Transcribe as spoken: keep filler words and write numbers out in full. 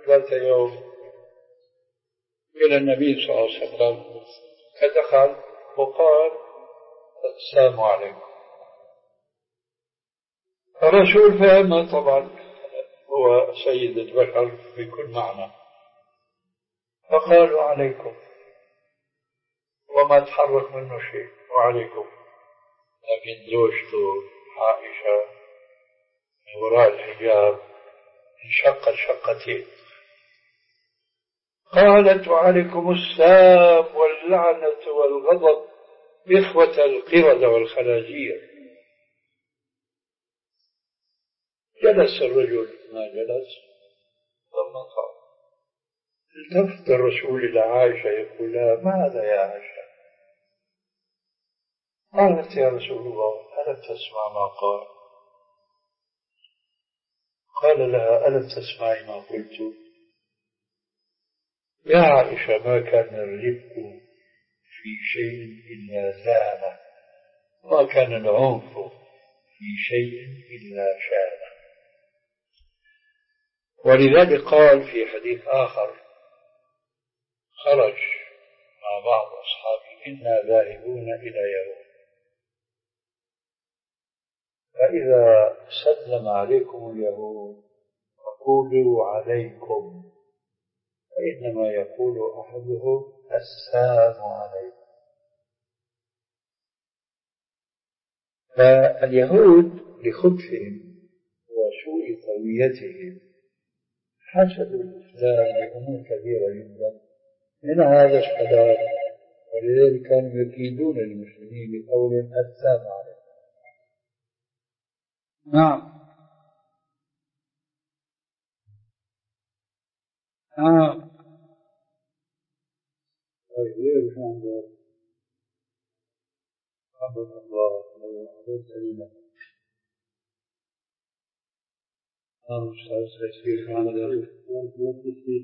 ذات يوم إلى النبي صلى الله عليه وسلم فدخل وقال السلام عليكم. الرسول فهم طبعا هو سيد البشر بكل معنى فقال وعليكم وما تحرك منه شيء وعليكم. لكن زوجته عائشة من وراء الحجاب انشقت شقتين قالت وعليكم السلام واللعنة والغضب إخوة القردة والخنازير. جلس الرجل ما جلس ثم قال التفت الرسول إلى عائشة يقول لها ماذا يا عائشة؟ قالت يا رسول الله ألم تسمع ما قال؟ قال لها ألم تسمعي ما قلت؟ يا عائشة ما كان الرفق في شيء إلا زانه ما كان العنف في شيء إلا شانه. ولذلك قال في حديث آخر خرج مع بعض أصحابه إنا ذاهبون إلى يهود فإذا سلم عليكم اليهود فقولوا عليكم فإنما يقول أحدهم السلام عليكم. فاليهود لخبثهم وسوء طويتهم حسدوا الإسلام بأمور كبيرة جدا من هذا السبب. ولذلك كانوا يكيدون المسلمين بقول السلام عليكم. نعم نعم غير شان عبد الله الله سليمة أنا أستاذ سيد محمد